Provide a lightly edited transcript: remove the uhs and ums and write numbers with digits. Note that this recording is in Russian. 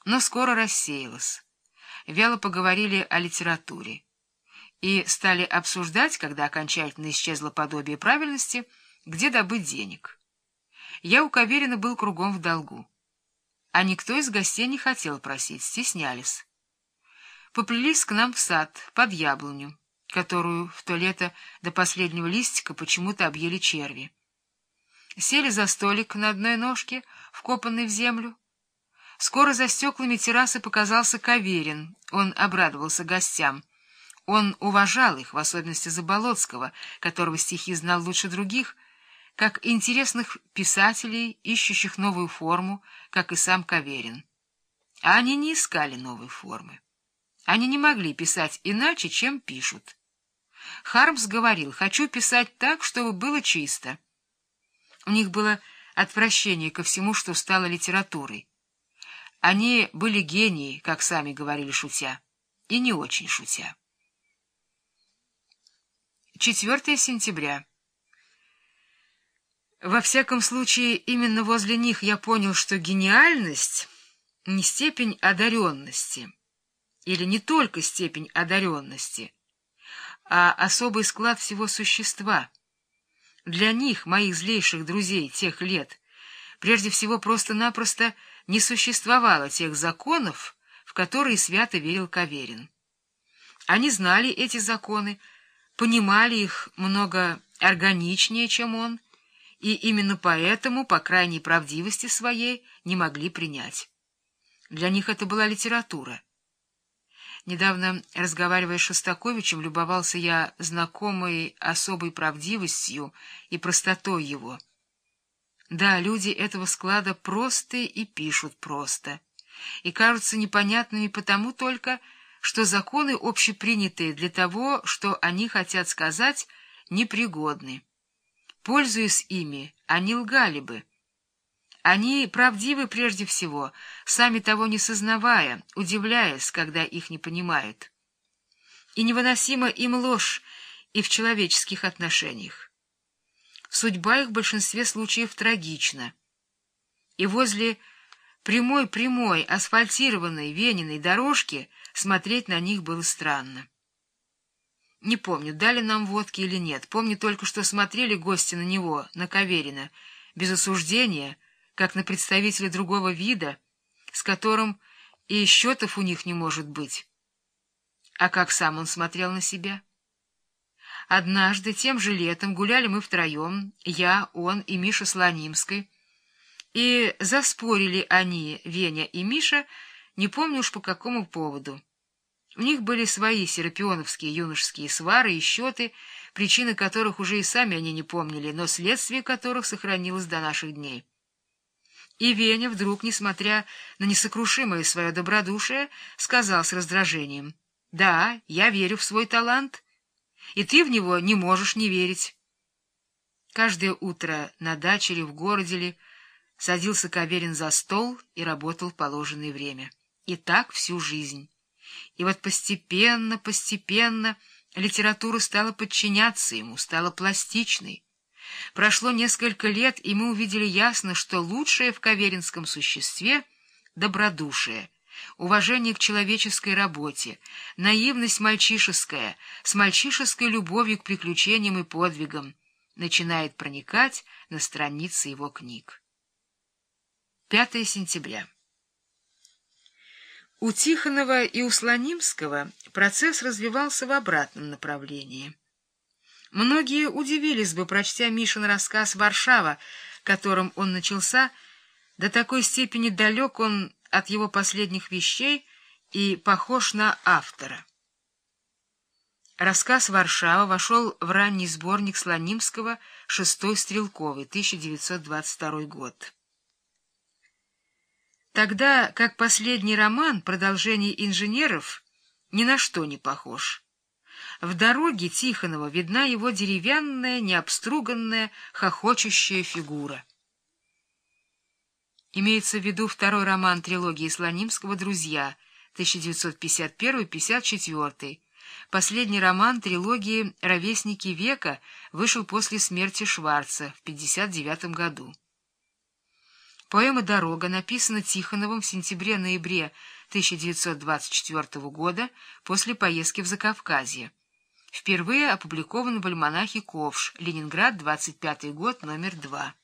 но скоро рассеялась. Вяло поговорили о литературе и стали обсуждать, когда окончательно исчезло подобие правильности, где добыть денег. Я у Каверина был кругом в долгу, а никто из гостей не хотел просить, стеснялись. Поплелись к нам в сад, под яблоню, которую в то лето до последнего листика почему-то объели черви. Сели за столик на одной ножке, вкопанной в землю. Скоро за стеклами террасы показался Каверин. Он обрадовался гостям. Он уважал их, в особенности Заболоцкого, которого стихи знал лучше других, как интересных писателей, ищущих новую форму, как и сам Каверин. А они не искали новой формы. Они не могли писать иначе, чем пишут. Хармс говорил: «Хочу писать так, чтобы было чисто». У них было отвращение ко всему, что стало литературой. Они были гении, как сами говорили, шутя, и не очень шутя. 4 сентября. Во всяком случае, именно возле них я понял, что гениальность — не степень одаренности, или не только степень одаренности, а особый склад всего существа. Для них, моих злейших друзей тех лет, прежде всего просто-напросто не существовало тех законов, в которые свято верил Каверин. Они знали эти законы, понимали их много органичнее, чем он, и именно поэтому, по крайней правдивости своей, не могли принять. Для них это была литература. Недавно, разговаривая с Шостаковичем, любовался я знакомой особой правдивостью и простотой его. Да, люди этого склада просты и пишут просто, и кажутся непонятными потому только, что законы общепринятые для того, что они хотят сказать, непригодны. Пользуясь ими, они лгали бы. Они правдивы прежде всего, сами того не сознавая, удивляясь, когда их не понимают. И невыносима им ложь и в человеческих отношениях. Судьба их в большинстве случаев трагична. И возле прямой асфальтированной Вениной дорожки смотреть на них было странно. Не помню, дали нам водки или нет. Помню только, что смотрели гости на него, на Каверина, без осуждения, как на представителя другого вида, с которым и счетов у них не может быть. А как сам он смотрел на себя? Однажды, тем же летом, гуляли мы втроем, я, он и Миша Слонимской, и заспорили они, Веня и Миша, не помню уж по какому поводу. У них были свои серапионовские юношеские свары и счеты, причины которых уже и сами они не помнили, но следствие которых сохранилось до наших дней. И Веня вдруг, несмотря на несокрушимое свое добродушие, сказал с раздражением: «Да, я верю в свой талант, и ты в него не можешь не верить». Каждое утро на даче или в городе ли садился Каверин за стол и работал в положенное время. И так всю жизнь. И вот постепенно литература стала подчиняться ему, стала пластичной. Прошло несколько лет, и мы увидели ясно, что лучшее в каверинском существе — добродушие, уважение к человеческой работе, наивность мальчишеская, с мальчишеской любовью к приключениям и подвигам, начинает проникать на страницы его книг. 5 сентября. У Тихонова и у Слонимского процесс развивался в обратном направлении. Многие удивились бы, прочтя Мишин рассказ «Варшава», которым он начался, до такой степени далек он от его последних вещей и похож на автора. Рассказ «Варшава» вошел в ранний сборник Слонимского «Шестой стрелковый», 1922 год. Тогда как последний роман, продолжение «Инженеров», ни на что не похож. В «Дороге» Тихонова видна его деревянная, необструганная, хохочущая фигура. Имеется в виду второй роман трилогии Слонимского «Друзья», 1951-54. Последний роман трилогии «Ровесники века» вышел после смерти Шварца в 1959 году. Поэма «Дорога» написана Тихоновым в сентябре-ноябре 1924 года после поездки в Закавказье. Впервые опубликован в альманахе «Ковш», Ленинград, 25-й год, номер 2.